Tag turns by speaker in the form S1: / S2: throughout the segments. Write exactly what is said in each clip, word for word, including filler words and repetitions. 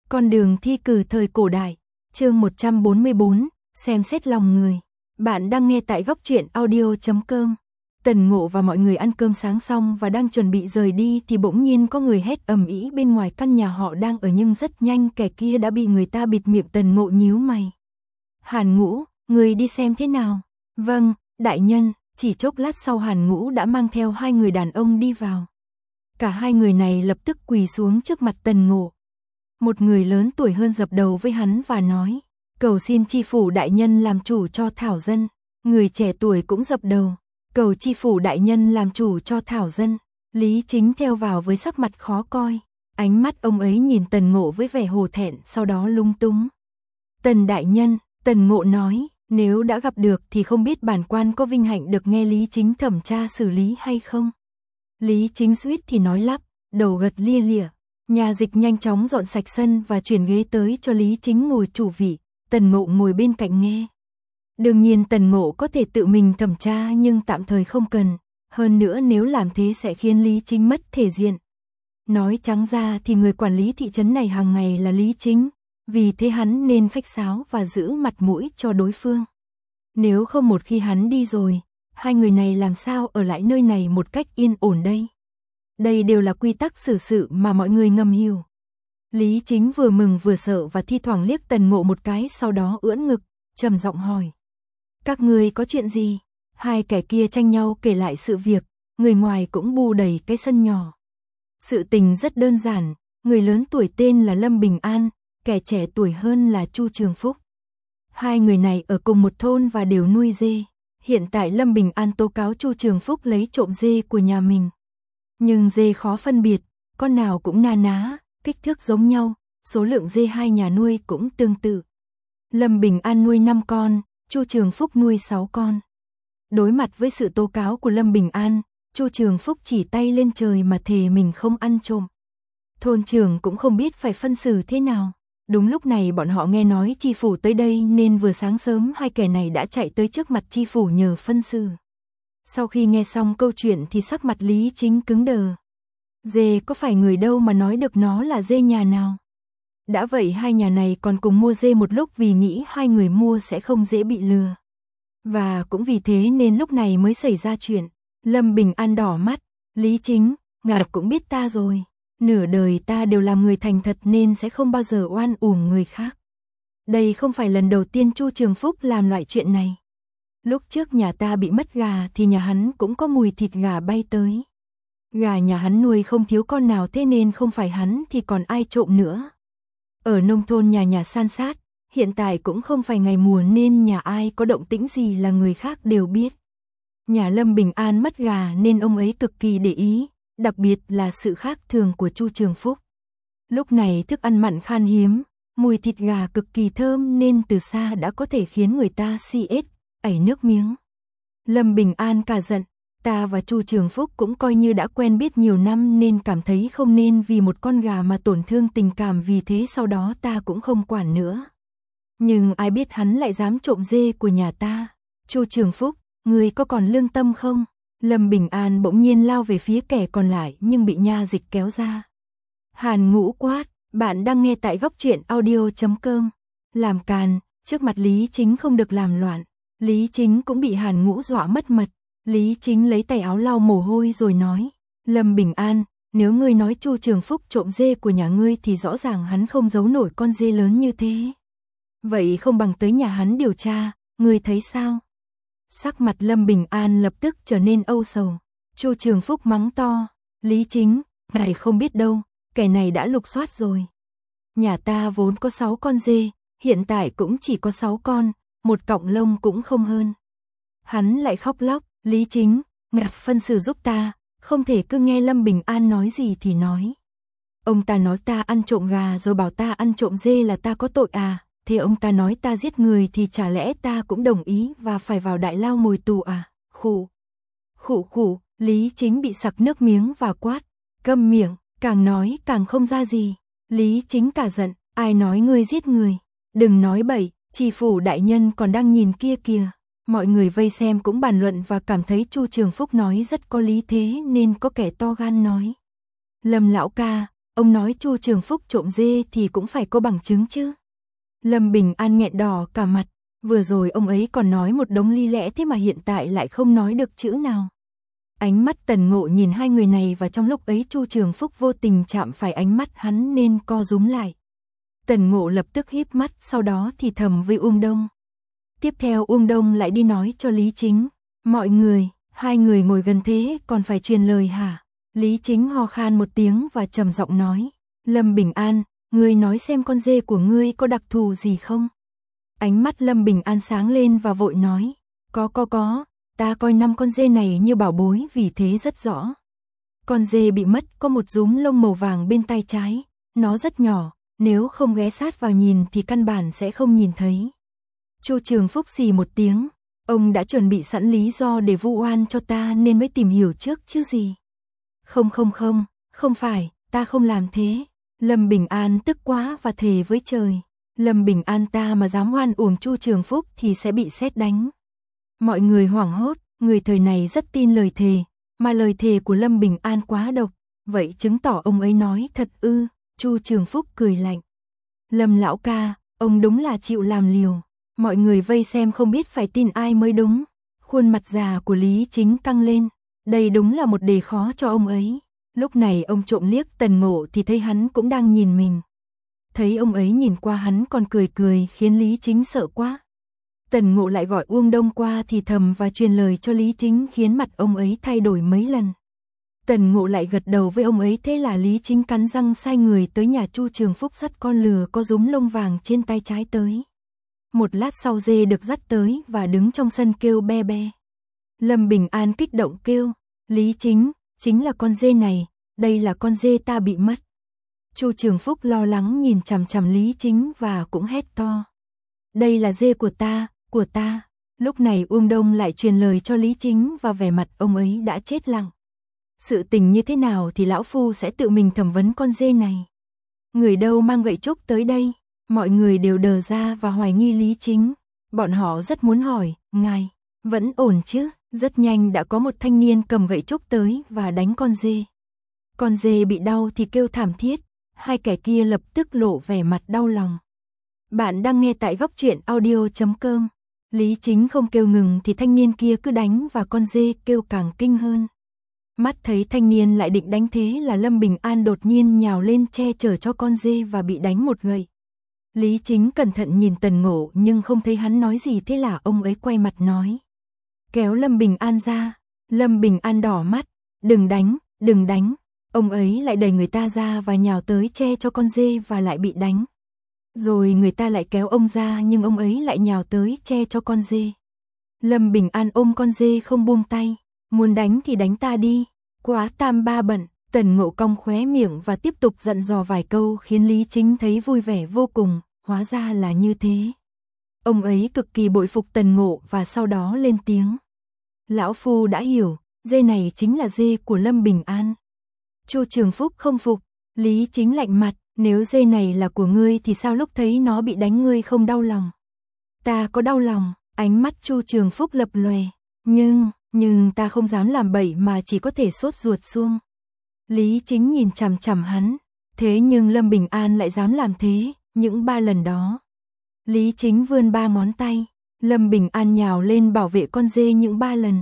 S1: Con đường thi cử thời cổ đại, chương một trăm bốn mươi bốn, xem xét lòng người. Bạn đang nghe tại góc truyện audio chấm com. Tần Ngộ và mọi người ăn cơm sáng xong và đang chuẩn bị rời đi thì bỗng nhiên có người hét ầm ĩ bên ngoài căn nhà họ đang ở, nhưng rất nhanh kẻ kia đã bị người ta bịt miệng. Tần Ngộ nhíu mày. Hàn Ngũ, người đi xem thế nào? Vâng, đại nhân. Chỉ chốc lát sau Hàn Ngũ đã mang theo hai người đàn ông đi vào. Cả hai người này lập tức quỳ xuống trước mặt Tần Ngộ. Một người lớn tuổi hơn dập đầu với hắn và nói, cầu xin chi phủ đại nhân làm chủ cho thảo dân. Người trẻ tuổi cũng dập đầu, cầu chi phủ đại nhân làm chủ cho thảo dân. Lý Chính theo vào với sắc mặt khó coi, ánh mắt ông ấy nhìn Tần Ngộ với vẻ hổ thẹn, sau đó lung túng. Tần đại nhân, Tần Ngộ nói, nếu đã gặp được thì không biết bản quan có vinh hạnh được nghe Lý Chính thẩm tra xử lý hay không? Lý Chính suýt thì nói lắp, đầu gật lia lịa. Nhà dịch nhanh chóng dọn sạch sân và chuyển ghế tới cho Lý Chính ngồi chủ vị, Tần Ngộ ngồi bên cạnh nghe. Đương nhiên Tần Ngộ có thể tự mình thẩm tra nhưng tạm thời không cần, hơn nữa nếu làm thế sẽ khiến Lý Chính mất thể diện. Nói trắng ra thì người quản lý thị trấn này hàng ngày là Lý Chính, vì thế hắn nên khách sáo và giữ mặt mũi cho đối phương. Nếu không một khi hắn đi rồi, hai người này làm sao ở lại nơi này một cách yên ổn đây? Đây đều là quy tắc xử sự mà mọi người ngầm hiểu. Lý Chính vừa mừng vừa sợ và thi thoảng liếc Tần Ngộ một cái, sau đó ưỡn ngực, trầm giọng hỏi. Các ngươi có chuyện gì? Hai kẻ kia tranh nhau kể lại sự việc, người ngoài cũng bu đầy cái sân nhỏ. Sự tình rất đơn giản, người lớn tuổi tên là Lâm Bình An, kẻ trẻ tuổi hơn là Chu Trường Phúc. Hai người này ở cùng một thôn và đều nuôi dê. Hiện tại Lâm Bình An tố cáo Chu Trường Phúc lấy trộm dê của nhà mình. Nhưng dê khó phân biệt, con nào cũng na ná, kích thước giống nhau, số lượng dê hai nhà nuôi cũng tương tự. Lâm Bình An nuôi năm con, Chu Trường Phúc nuôi sáu con. Đối mặt với sự tố cáo của Lâm Bình An, Chu Trường Phúc chỉ tay lên trời mà thề mình không ăn trộm. Thôn trưởng cũng không biết phải phân xử thế nào. Đúng lúc này bọn họ nghe nói chi phủ tới đây nên vừa sáng sớm hai kẻ này đã chạy tới trước mặt chi phủ nhờ phân xử. Sau khi nghe xong câu chuyện thì sắc mặt Lý Chính cứng đờ. Dê có phải người đâu mà nói được nó là dê nhà nào? Đã vậy hai nhà này còn cùng mua dê một lúc vì nghĩ hai người mua sẽ không dễ bị lừa. Và cũng vì thế nên lúc này mới xảy ra chuyện. Lâm Bình An đỏ mắt, Lý Chính, ngài cũng biết ta rồi. Nửa đời ta đều làm người thành thật nên sẽ không bao giờ oan uổng người khác. Đây không phải lần đầu tiên Chu Trường Phúc làm loại chuyện này. Lúc trước nhà ta bị mất gà thì nhà hắn cũng có mùi thịt gà bay tới. Gà nhà hắn nuôi không thiếu con nào, thế nên không phải hắn thì còn ai trộm nữa. Ở nông thôn nhà nhà san sát, hiện tại cũng không phải ngày mùa nên nhà ai có động tĩnh gì là người khác đều biết. Nhà Lâm Bình An mất gà nên ông ấy cực kỳ để ý, đặc biệt là sự khác thường của Chu Trường Phúc. Lúc này thức ăn mặn khan hiếm, mùi thịt gà cực kỳ thơm nên từ xa đã có thể khiến người ta si ết, ảy nước miếng. Lâm Bình An cả giận, ta và Chu Trường Phúc cũng coi như đã quen biết nhiều năm nên cảm thấy không nên vì một con gà mà tổn thương tình cảm, vì thế sau đó ta cũng không quản nữa. Nhưng ai biết hắn lại dám trộm dê của nhà ta. Chu Trường Phúc, ngươi có còn lương tâm không? Lâm Bình An bỗng nhiên lao về phía kẻ còn lại nhưng bị nha dịch kéo ra. Hàn Ngũ quát, bạn đang nghe tại góc truyện audio chấm com. Làm càn, trước mặt Lý Chính không được làm loạn. Lý Chính cũng bị Hàn Ngũ dọa mất mật. Lý Chính lấy tay áo lau mồ hôi rồi nói, Lâm Bình An, nếu ngươi nói Chu Trường Phúc trộm dê của nhà ngươi thì rõ ràng hắn không giấu nổi con dê lớn như thế. Vậy không bằng tới nhà hắn điều tra, ngươi thấy sao? Sắc mặt Lâm Bình An lập tức trở nên âu sầu. Chu Trường Phúc mắng to, Lý Chính, ngài không biết đâu, kẻ này đã lục soát rồi. Nhà ta vốn có sáu con dê, hiện tại cũng chỉ có sáu con, một cọng lông cũng không hơn. Hắn lại khóc lóc, Lý Chính, ngài phân xử giúp ta, không thể cứ nghe Lâm Bình An nói gì thì nói. Ông ta nói ta ăn trộm gà rồi bảo ta ăn trộm dê là ta có tội à? Thế ông ta nói ta giết người thì chả lẽ ta cũng đồng ý và phải vào đại lao ngồi tù à? Khụ, khụ khụ, Lý Chính bị sặc nước miếng và quát, câm miệng, càng nói càng không ra gì. Lý Chính cả giận, ai nói ngươi giết người? Đừng nói bậy, chi phủ đại nhân còn đang nhìn kia kìa. Mọi người vây xem cũng bàn luận và cảm thấy Chu Trường Phúc nói rất có lý, thế nên có kẻ to gan nói. Lâm lão ca, ông nói Chu Trường Phúc trộm dê thì cũng phải có bằng chứng chứ. Lâm Bình An nghẹn đỏ cả mặt, vừa rồi ông ấy còn nói một đống lý lẽ thế mà hiện tại lại không nói được chữ nào. Ánh mắt Tần Ngộ nhìn hai người này và trong lúc ấy Chu Trường Phúc vô tình chạm phải ánh mắt hắn nên co rúm lại. Tần Ngộ lập tức híp mắt, sau đó thì thầm với Uông Đông. Tiếp theo Uông Đông lại đi nói cho Lý Chính. Mọi người, hai người ngồi gần thế còn phải truyền lời hả? Lý Chính ho khan một tiếng và trầm giọng nói. Lâm Bình An, ngươi nói xem con dê của ngươi có đặc thù gì không? Ánh mắt Lâm Bình An sáng lên và vội nói. Có có có, ta coi năm con dê này như bảo bối vì thế rất rõ. Con dê bị mất có một rúm lông màu vàng bên tay trái, nó rất nhỏ, nếu không ghé sát vào nhìn thì căn bản sẽ không nhìn thấy. Chu Trường Phúc xì một tiếng, ông đã chuẩn bị sẵn lý do để vu oan cho ta nên mới tìm hiểu trước chứ gì. Không không không, không phải, ta không làm thế. Lâm Bình An tức quá và thề với trời. Lâm Bình An ta mà dám oan uổng Chu Trường Phúc thì sẽ bị sét đánh. Mọi người hoảng hốt, người thời này rất tin lời thề, mà lời thề của Lâm Bình An quá độc, vậy chứng tỏ ông ấy nói thật ư? Chu Trường Phúc cười lạnh. Lâm lão ca, ông đúng là chịu làm liều. Mọi người vây xem không biết phải tin ai mới đúng. Khuôn mặt già của Lý Chính căng lên, đây đúng là một đề khó cho ông ấy. Lúc này ông trộm liếc Tần Ngộ thì thấy hắn cũng đang nhìn mình. Thấy ông ấy nhìn qua hắn còn cười cười khiến Lý Chính sợ quá. Tần Ngộ lại gọi Uông Đông qua thì thầm và truyền lời cho Lý Chính khiến mặt ông ấy thay đổi mấy lần. Tần Ngộ lại gật đầu với ông ấy, thế là Lý Chính cắn răng sai người tới nhà Chu Trường Phúc dắt con lừa có rúm lông vàng trên tay trái tới. Một lát sau dê được dắt tới và đứng trong sân kêu be be. Lâm Bình An kích động kêu, Lý Chính, chính là con dê này, đây là con dê ta bị mất. Chu Trường Phúc lo lắng nhìn chằm chằm Lý Chính và cũng hét to. Đây là dê của ta, của ta. Lúc này Uông Đông lại truyền lời cho Lý Chính và vẻ mặt ông ấy đã chết lặng. Sự tình như thế nào thì lão phu sẽ tự mình thẩm vấn con dê này. Người đâu mang gậy trúc tới đây? Mọi người đều đờ ra và hoài nghi Lý Chính. Bọn họ rất muốn hỏi, ngài, vẫn ổn chứ? Rất nhanh đã có một thanh niên cầm gậy trúc tới và đánh con dê. Con dê bị đau thì kêu thảm thiết, hai kẻ kia lập tức lộ vẻ mặt đau lòng. Bạn đang nghe tại góc truyện audio chấm com. Lý Chính không kêu ngừng thì thanh niên kia cứ đánh và con dê kêu càng kinh hơn. Mắt thấy thanh niên lại định đánh thế là Lâm Bình An đột nhiên nhào lên che chở cho con dê và bị đánh một gậy. Lý Chính cẩn thận nhìn Tần Ngộ nhưng không thấy hắn nói gì, thế là ông ấy quay mặt nói. Kéo Lâm Bình An ra. Lâm Bình An đỏ mắt. Đừng đánh, đừng đánh. Ông ấy lại đẩy người ta ra và nhào tới che cho con dê và lại bị đánh. Rồi người ta lại kéo ông ra nhưng ông ấy lại nhào tới che cho con dê. Lâm Bình An ôm con dê không buông tay. Muốn đánh thì đánh ta đi. Quá tam ba bận. Tần Ngộ cong khóe miệng và tiếp tục dặn dò vài câu khiến Lý Chính thấy vui vẻ vô cùng. Hóa ra là như thế. Ông ấy cực kỳ bội phục Tần Ngộ và sau đó lên tiếng. Lão phu đã hiểu, dê này chính là dê của Lâm Bình An. Chu Trường Phúc không phục. Lý Chính lạnh mặt. Nếu dê này là của ngươi thì sao lúc thấy nó bị đánh ngươi không đau lòng? Ta có đau lòng. Ánh mắt Chu Trường Phúc lập lòe. Nhưng, nhưng ta không dám làm bậy mà chỉ có thể sốt ruột xuông. Lý Chính nhìn chằm chằm hắn. Thế nhưng Lâm Bình An lại dám làm thế, những ba lần đó. Lý Chính vươn ba ngón tay. Lâm Bình An nhào lên bảo vệ con dê những ba lần.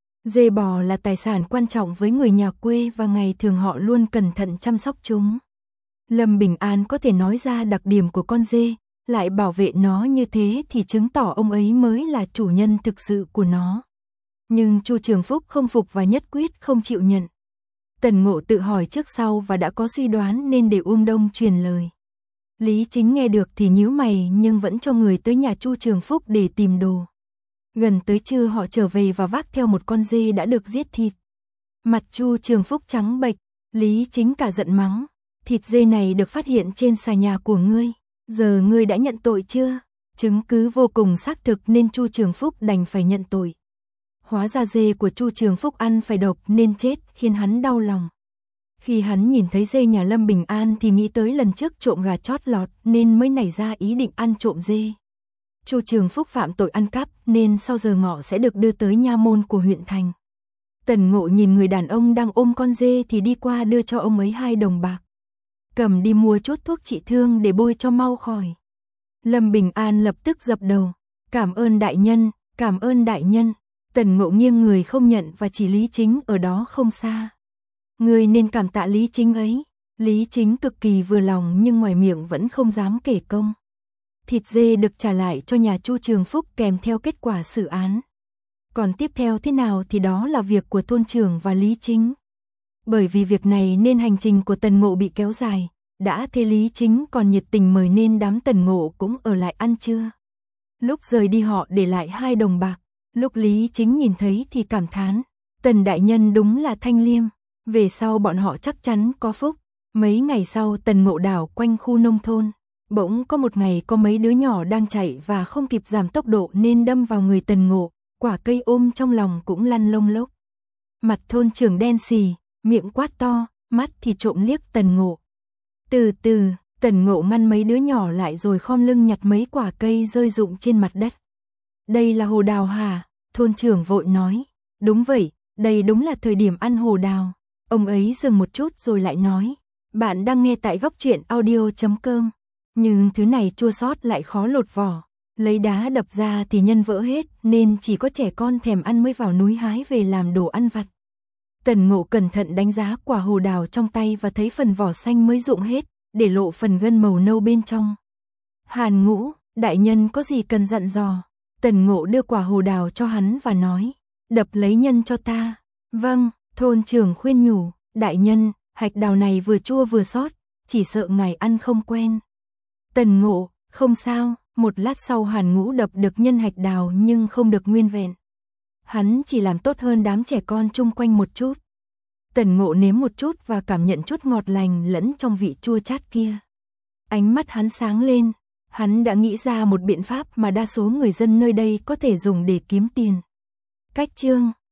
S1: Dê bò là tài sản quan trọng với người nhà quê và ngày thường họ luôn cẩn thận chăm sóc chúng. Lâm Bình An có thể nói ra đặc điểm của con dê, lại bảo vệ nó như thế thì chứng tỏ ông ấy mới là chủ nhân thực sự của nó. Nhưng Chu Trường Phúc không phục và nhất quyết không chịu nhận. Tần Ngộ tự hỏi trước sau và đã có suy đoán nên để Uông Đông truyền lời. Lý Chính nghe được thì nhíu mày nhưng vẫn cho người tới nhà Chu Trường Phúc để tìm đồ. Gần tới trưa họ trở về và vác theo một con dê đã được giết thịt. Mặt Chu Trường Phúc trắng bệch, Lý Chính cả giận mắng. Thịt dê này được phát hiện trên xà nhà của ngươi, giờ ngươi đã nhận tội chưa? Chứng cứ vô cùng xác thực nên Chu Trường Phúc đành phải nhận tội. Hóa ra dê của Chu Trường Phúc ăn phải độc nên chết, khiến hắn đau lòng. Khi hắn nhìn thấy dê nhà Lâm Bình An thì nghĩ tới lần trước trộm gà chót lọt nên mới nảy ra ý định ăn trộm dê. Chu Trường Phúc phạm tội ăn cắp nên sau giờ ngọ sẽ được đưa tới nha môn của huyện thành. Tần Ngộ nhìn người đàn ông đang ôm con dê thì đi qua đưa cho ông ấy hai đồng bạc. cầm đi mua chút thuốc trị thương để bôi cho mau khỏi. Lâm Bình An lập tức dập đầu, cảm ơn đại nhân, cảm ơn đại nhân. Tần Ngộ nghiêng người không nhận và chỉ Lý Chính ở đó không xa. Người nên cảm tạ Lý Chính ấy. Lý Chính cực kỳ vừa lòng nhưng ngoài miệng vẫn không dám kể công. Thịt dê được trả lại cho nhà Chu Trường Phúc kèm theo kết quả xử án. Còn tiếp theo thế nào thì đó là việc của thôn trưởng và Lý Chính. Bởi vì việc này nên hành trình của Tần Ngộ bị kéo dài, đã thế Lý Chính còn nhiệt tình mời nên đám Tần Ngộ cũng ở lại ăn trưa. Lúc rời đi họ để lại hai đồng bạc, lúc Lý Chính nhìn thấy thì cảm thán, Tần đại nhân đúng là thanh liêm, về sau bọn họ chắc chắn có phúc. Mấy ngày sau Tần Ngộ đảo quanh khu nông thôn, bỗng có một ngày có mấy đứa nhỏ đang chạy và không kịp giảm tốc độ nên đâm vào người Tần Ngộ, quả cây ôm trong lòng cũng lăn lông lốc. Mặt thôn trưởng đen xì, miệng quát to, mắt thì trộm liếc Tần Ngộ. Từ từ, Tần Ngộ ngăn mấy đứa nhỏ lại rồi khom lưng nhặt mấy quả cây rơi rụng trên mặt đất. Đây là hồ đào hả? Thôn trưởng vội nói. Đúng vậy, đây đúng là thời điểm ăn hồ đào. Ông ấy dừng một chút rồi lại nói. Bạn đang nghe tại góc truyện audio chấm com. Nhưng thứ này chua xót lại khó lột vỏ. Lấy đá đập ra thì nhân vỡ hết nên chỉ có trẻ con thèm ăn mới vào núi hái về làm đồ ăn vặt. Tần Ngộ cẩn thận đánh giá quả hồ đào trong tay và thấy phần vỏ xanh mới rụng hết, để lộ phần gân màu nâu bên trong. Hàn Ngũ, đại nhân có gì cần dặn dò? Tần Ngộ đưa quả hồ đào cho hắn và nói, đập lấy nhân cho ta. Vâng, thôn trưởng khuyên nhủ, đại nhân, hạch đào này vừa chua vừa xót, chỉ sợ ngài ăn không quen. Tần Ngộ, không sao, một lát sau Hàn Ngũ đập được nhân hạch đào nhưng không được nguyên vẹn. Hắn chỉ làm tốt hơn đám trẻ con chung quanh một chút. Tần Ngộ nếm một chút và cảm nhận chút ngọt lành lẫn trong vị chua chát kia. Ánh mắt hắn sáng lên, hắn đã nghĩ ra một biện pháp mà đa số người dân nơi đây có thể dùng để kiếm tiền. Cách chương